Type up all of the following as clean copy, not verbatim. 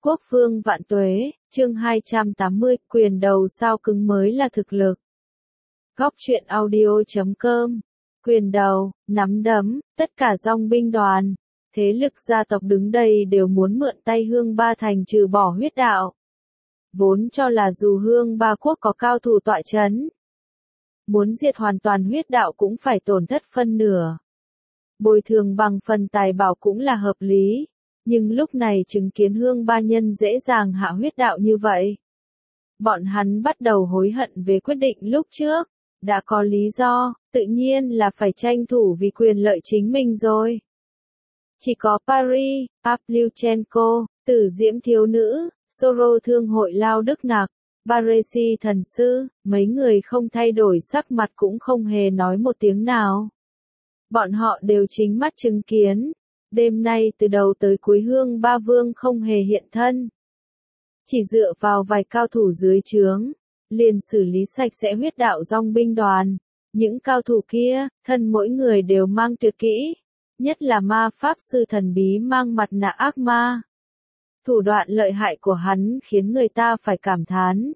Quốc vương vạn tuế, chương 280, quyền đầu sao cứng mới là thực lực. Góc truyện audio.com. Quyền đầu, nắm đấm, tất cả dòng binh đoàn, thế lực gia tộc đứng đây đều muốn mượn tay Hương Ba Thành trừ bỏ huyết đạo. Vốn cho là dù Hương Ba Quốc có cao thủ tọa chấn, muốn diệt hoàn toàn huyết đạo cũng phải tổn thất phân nửa. Bồi thường bằng phần tài bảo cũng là hợp lý. Nhưng lúc này chứng kiến Hương Ba Nhân dễ dàng hạ huyết đạo như vậy. Bọn hắn bắt đầu hối hận về quyết định lúc trước. Đã có lý do, tự nhiên là phải tranh thủ vì quyền lợi chính mình rồi. Chỉ có Paris, Pavlyuchenko, Tử Diễm thiếu nữ, Soro thương hội Lao Đức Nặc, Baresi thần sư, mấy người không thay đổi sắc mặt cũng không hề nói một tiếng nào. Bọn họ đều chính mắt chứng kiến. Đêm nay từ đầu tới cuối Hương Ba Vương không hề hiện thân. Chỉ dựa vào vài cao thủ dưới trướng, liền xử lý sạch sẽ huyết đạo dòng binh đoàn. Những cao thủ kia, thân mỗi người đều mang tuyệt kỹ. Nhất là ma pháp sư thần bí mang mặt nạ ác ma. Thủ đoạn lợi hại của hắn khiến người ta phải cảm thán.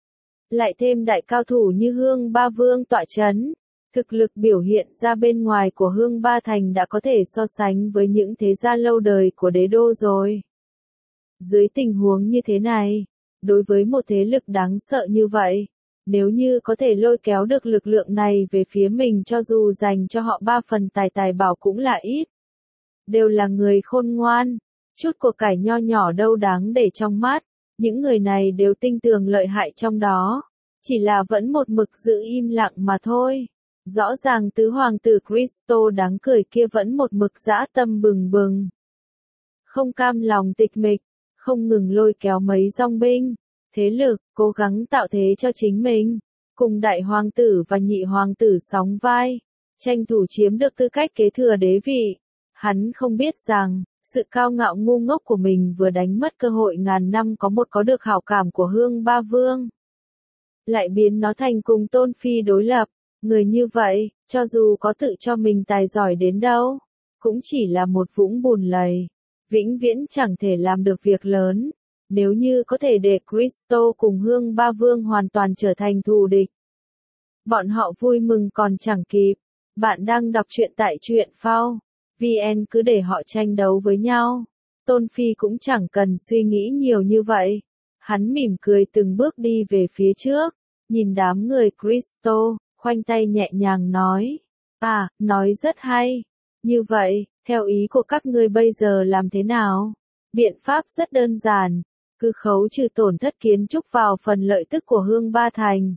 Lại thêm đại cao thủ như Hương Ba Vương tọa chấn. Thực lực biểu hiện ra bên ngoài của Hương Ba Thành đã có thể so sánh với những thế gia lâu đời của đế đô rồi. Dưới tình huống như thế này, đối với một thế lực đáng sợ như vậy, nếu như có thể lôi kéo được lực lượng này về phía mình cho dù dành cho họ 3 phần tài bảo cũng là ít. Đều là người khôn ngoan, chút của cải nho nhỏ đâu đáng để trong mắt, những người này đều tinh tường lợi hại trong đó, chỉ là vẫn một mực giữ im lặng mà thôi. Rõ ràng tứ hoàng tử Cristo đáng cười kia vẫn một mực dã tâm bừng bừng. Không cam lòng tịch mịch, không ngừng lôi kéo mấy dòng binh, thế lực, cố gắng tạo thế cho chính mình. Cùng đại hoàng tử và nhị hoàng tử sóng vai, tranh thủ chiếm được tư cách kế thừa đế vị. Hắn không biết rằng, sự cao ngạo ngu ngốc của mình vừa đánh mất cơ hội ngàn năm có được hảo cảm của Hương Ba Vương. Lại biến nó thành cùng Tôn Phi đối lập. Người như vậy, cho dù có tự cho mình tài giỏi đến đâu, cũng chỉ là một vũng bùn lầy, vĩnh viễn chẳng thể làm được việc lớn. Nếu như có thể để Cristo cùng Hương Ba Vương hoàn toàn trở thành thù địch, bọn họ vui mừng còn chẳng kịp. Bạn đang đọc truyện tại truyện phao VN, cứ để họ tranh đấu với nhau. Tôn Phi cũng chẳng cần suy nghĩ nhiều như vậy. Hắn mỉm cười từng bước đi về phía trước, nhìn đám người Cristo. Khoanh tay nhẹ nhàng nói, nói rất hay. Như vậy, theo ý của các ngươi bây giờ làm thế nào? Biện pháp rất đơn giản, cứ khấu trừ tổn thất kiến trúc vào phần lợi tức của Hương Ba Thành.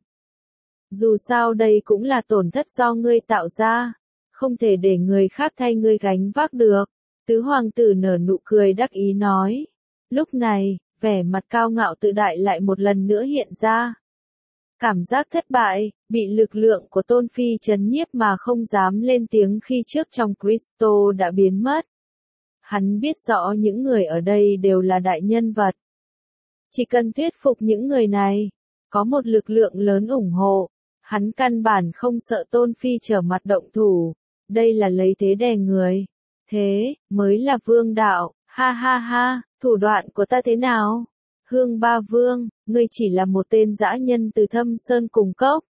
Dù sao đây cũng là tổn thất do ngươi tạo ra, không thể để người khác thay ngươi gánh vác được. Tứ hoàng tử nở nụ cười đắc ý nói. Lúc này, vẻ mặt cao ngạo tự đại lại một lần nữa hiện ra. Cảm giác thất bại, bị lực lượng của Tôn Phi trấn nhiếp mà không dám lên tiếng khi trước trong Cristo đã biến mất. Hắn biết rõ những người ở đây đều là đại nhân vật. Chỉ cần thuyết phục những người này, có một lực lượng lớn ủng hộ, hắn căn bản không sợ Tôn Phi trở mặt động thủ. Đây là lấy thế đè người. Thế, mới là vương đạo, ha ha ha, thủ đoạn của ta thế nào? Hương Ba Vương, ngươi chỉ là một tên dã nhân từ Thâm Sơn cùng cốc.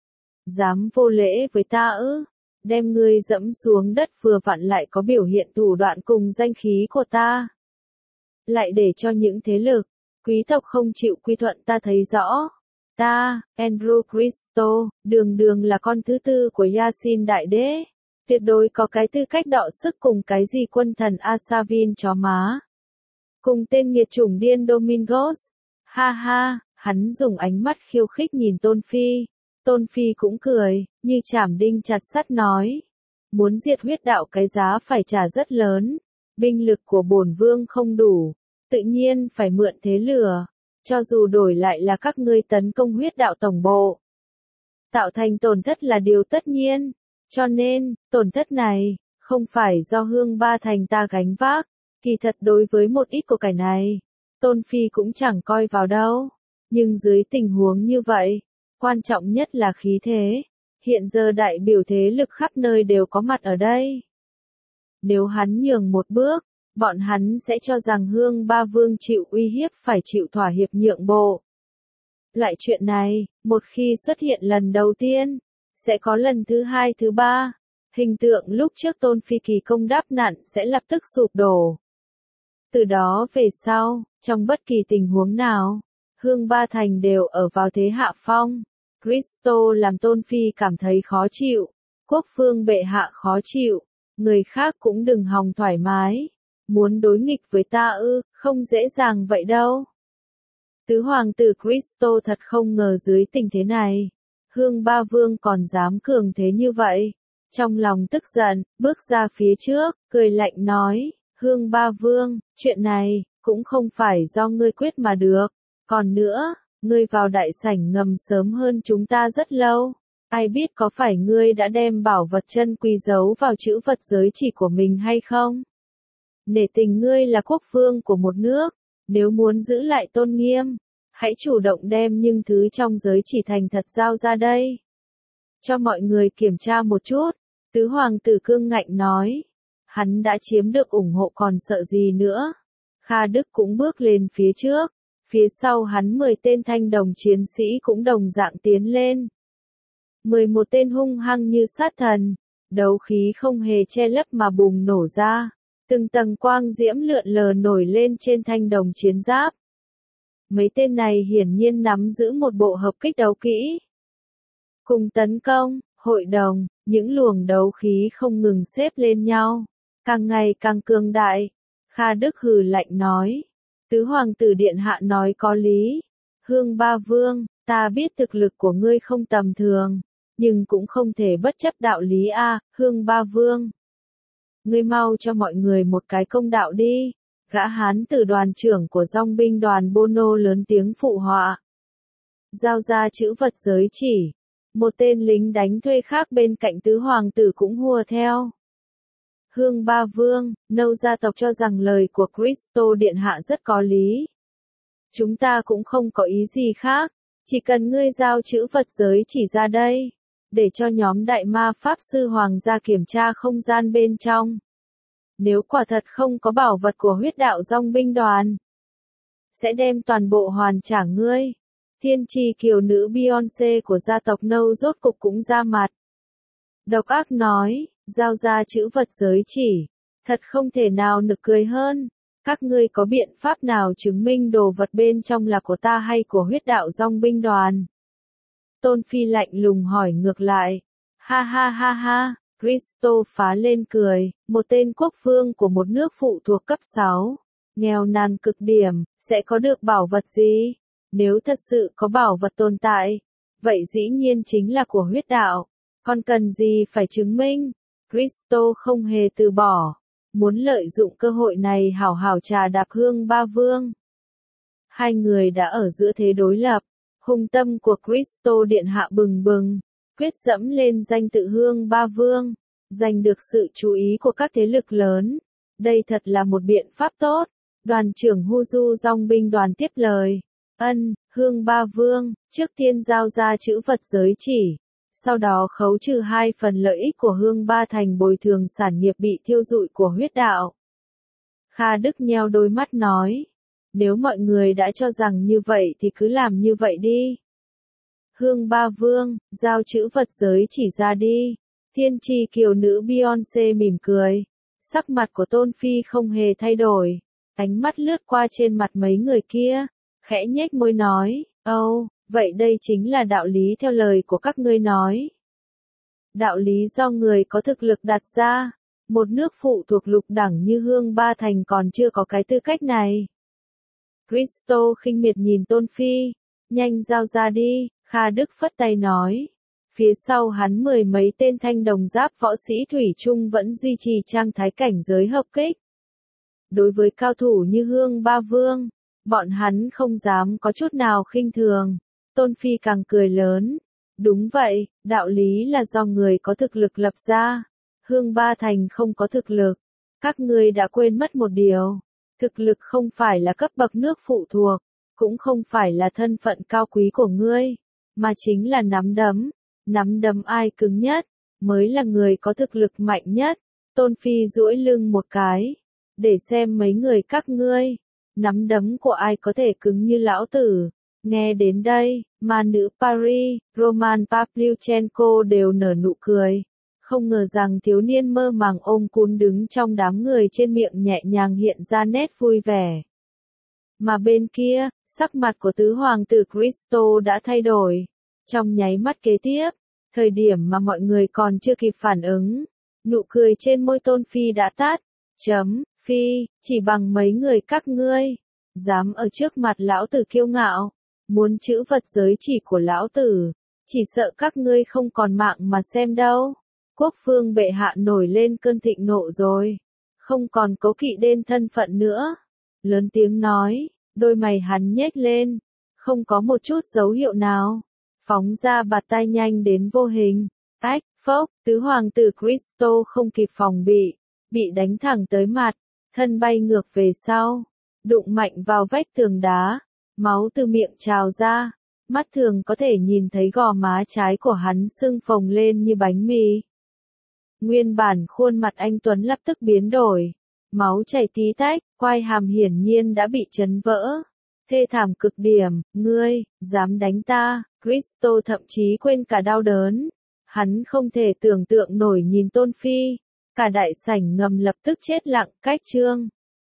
Dám vô lễ với ta ư? Đem ngươi dẫm xuống đất vừa vặn lại có biểu hiện thủ đoạn cùng danh khí của ta. Lại để cho những thế lực, quý tộc không chịu quy thuận ta thấy rõ. Ta, Andrew Cristo, đường là con thứ tư của Yasin Đại Đế. Tuyệt đối có cái tư cách đọ sức cùng cái gì quân thần Asavin chó má. Cùng tên nghiệt chủng điên Domingos. Ha ha, hắn dùng ánh mắt khiêu khích nhìn Tôn Phi. Tôn Phi cũng cười, như chảm đinh chặt sắt nói. Muốn diệt huyết đạo cái giá phải trả rất lớn. Binh lực của bổn vương không đủ. Tự nhiên phải mượn thế lửa. Cho dù đổi lại là các ngươi tấn công huyết đạo tổng bộ. Tạo thành tổn thất là điều tất nhiên. Cho nên, tổn thất này, không phải do Hương Ba Thành ta gánh vác. Kỳ thật đối với một ít của cải này, Tôn Phi cũng chẳng coi vào đâu. Nhưng dưới tình huống như vậy, quan trọng nhất là khí thế. Hiện giờ đại biểu thế lực khắp nơi đều có mặt ở đây. Nếu hắn nhường một bước, bọn hắn sẽ cho rằng Hương Ba Vương chịu uy hiếp phải chịu thỏa hiệp nhượng bộ. Loại chuyện này, một khi xuất hiện lần đầu tiên, sẽ có lần thứ hai thứ ba, hình tượng lúc trước Tôn Phi kỳ công đáp nạn sẽ lập tức sụp đổ. Từ đó về sau, trong bất kỳ tình huống nào, Hương Ba Thành đều ở vào thế hạ phong. Cristo làm Tôn Phi cảm thấy khó chịu, Quốc Vương bệ hạ khó chịu, người khác cũng đừng hòng thoải mái. Muốn đối nghịch với ta ư, không dễ dàng vậy đâu. Tứ hoàng tử Cristo thật không ngờ dưới tình thế này, Hương Ba Vương còn dám cường thế như vậy. Trong lòng tức giận, bước ra phía trước, cười lạnh nói, Hương Ba Vương, chuyện này, cũng không phải do ngươi quyết mà được. Còn nữa, ngươi vào đại sảnh ngầm sớm hơn chúng ta rất lâu. Ai biết có phải ngươi đã đem bảo vật chân quý giấu vào chữ vật giới chỉ của mình hay không? Nể tình ngươi là quốc vương của một nước, nếu muốn giữ lại tôn nghiêm, hãy chủ động đem những thứ trong giới chỉ thành thật giao ra đây. Cho mọi người kiểm tra một chút, tứ hoàng tử cương ngạnh nói. Hắn đã chiếm được ủng hộ còn sợ gì nữa. Kha Đức cũng bước lên phía trước, phía sau hắn 10 tên thanh đồng chiến sĩ cũng đồng dạng tiến lên. 11 tên hung hăng như sát thần, đấu khí không hề che lấp mà bùng nổ ra. Từng tầng quang diễm lượn lờ nổi lên trên thanh đồng chiến giáp. Mấy tên này hiển nhiên nắm giữ một bộ hợp kích đấu kỹ. Cùng tấn công, hội đồng, những luồng đấu khí không ngừng xếp lên nhau, càng ngày càng cường đại. Kha Đức hừ lạnh nói, tứ hoàng tử điện hạ nói có lý. Hương Ba Vương, ta biết thực lực của ngươi không tầm thường, nhưng cũng không thể bất chấp đạo lý a, Hương Ba Vương. Ngươi mau cho mọi người một cái công đạo đi. Gã hán tử đoàn trưởng của dòng binh đoàn Bono lớn tiếng phụ họa. Giao ra chữ vật giới chỉ. Một tên lính đánh thuê khác bên cạnh tứ hoàng tử cũng hùa theo. Hương Ba Vương, Nâu gia tộc cho rằng lời của Cristo điện hạ rất có lý. Chúng ta cũng không có ý gì khác, chỉ cần ngươi giao chữ vật giới chỉ ra đây, để cho nhóm đại ma pháp sư hoàng gia kiểm tra không gian bên trong. Nếu quả thật không có bảo vật của huyết đạo dòng binh đoàn, sẽ đem toàn bộ hoàn trả ngươi. Thiên tri kiều nữ Beyoncé của gia tộc Nâu rốt cục cũng ra mặt. Độc ác nói, giao ra chữ vật giới chỉ. Thật không thể nào nực cười hơn. Các ngươi có biện pháp nào chứng minh đồ vật bên trong là của ta hay của huyết đạo dòng binh đoàn? Tôn Phi lạnh lùng hỏi ngược lại. Ha ha ha ha, Cristo phá lên cười, một tên quốc vương của một nước phụ thuộc cấp 6, nghèo nàn cực điểm, sẽ có được bảo vật gì? Nếu thật sự có bảo vật tồn tại, vậy dĩ nhiên chính là của huyết đạo, còn cần gì phải chứng minh? Cristo không hề từ bỏ, muốn lợi dụng cơ hội này hảo hảo trà đạp Hương Ba Vương. Hai người đã ở giữa thế đối lập, hung tâm của Cristo điện hạ bừng bừng, quyết dẫm lên danh tự Hương Ba Vương, giành được sự chú ý của các thế lực lớn. Đây thật là một biện pháp tốt. Đoàn trưởng Huju dòng binh đoàn tiếp lời. Hương Ba Vương, trước tiên giao ra chữ vật giới chỉ, sau đó khấu trừ 2 phần lợi ích của Hương Ba Thành bồi thường sản nghiệp bị thiêu rụi của huyết đạo. Kha Đức nheo đôi mắt nói, nếu mọi người đã cho rằng như vậy thì cứ làm như vậy đi. Hương Ba Vương, giao chữ vật giới chỉ ra đi. Thiên tri kiều nữ Beyoncé mỉm cười, sắc mặt của Tôn Phi không hề thay đổi, ánh mắt lướt qua trên mặt mấy người kia, khẽ nhếch môi nói, vậy đây chính là đạo lý theo lời của các ngươi nói. Đạo lý do người có thực lực đặt ra, một nước phụ thuộc lục đẳng như Hương Ba Thành còn chưa có cái tư cách này. Cristo khinh miệt nhìn Tôn Phi, nhanh giao ra đi. Kha Đức phất tay nói. Phía sau hắn 10 mấy tên thanh đồng giáp võ sĩ thủy chung vẫn duy trì trạng thái cảnh giới hợp kích. Đối với cao thủ như Hương Ba Vương, bọn hắn không dám có chút nào khinh thường. Tôn Phi càng cười lớn. Đúng vậy, đạo lý là do người có thực lực lập ra. Hương Ba Thành không có thực lực. Các ngươi đã quên mất một điều. Thực lực không phải là cấp bậc nước phụ thuộc, cũng không phải là thân phận cao quý của ngươi, mà chính là nắm đấm. Nắm đấm ai cứng nhất, mới là người có thực lực mạnh nhất. Tôn Phi duỗi lưng một cái. để xem mấy người các ngươi, nắm đấm của ai có thể cứng như lão tử. Nghe đến đây, ma nữ Paris, Roman Pavlyuchenko đều nở nụ cười. Không ngờ rằng thiếu niên mơ màng ôm cún đứng trong đám người trên miệng nhẹ nhàng hiện ra nét vui vẻ. Mà bên kia, sắc mặt của tứ hoàng tử Cristo đã thay đổi. Trong nháy mắt kế tiếp, thời điểm mà mọi người còn chưa kịp phản ứng, nụ cười trên môi Tôn Phi đã tắt. Phi, chỉ bằng mấy người các ngươi, dám ở trước mặt lão tử kiêu ngạo, muốn chữ vật giới chỉ của lão tử, chỉ sợ các ngươi không còn mạng mà xem đâu. Quốc vương bệ hạ nổi lên cơn thịnh nộ rồi, không còn cố kỵ đến thân phận nữa. Lớn tiếng nói, đôi mày hắn nhếch lên, không có một chút dấu hiệu nào, phóng ra bạt tai nhanh đến vô hình. Ách, phốc, tứ hoàng tử Cristo không kịp phòng bị đánh thẳng tới mặt, thân bay ngược về sau, đụng mạnh vào vách tường đá, máu từ miệng trào ra, mắt thường có thể nhìn thấy gò má trái của hắn sưng phồng lên như bánh mì. Nguyên bản khuôn mặt anh Tuấn lập tức biến đổi, máu chảy tí tách, quai hàm hiển nhiên đã bị chấn vỡ. Thê thảm cực điểm, ngươi, dám đánh ta, Cristo thậm chí quên cả đau đớn. Hắn không thể tưởng tượng nổi nhìn Tôn Phi, cả đại sảnh ngầm lập tức chết lặng, cách chương.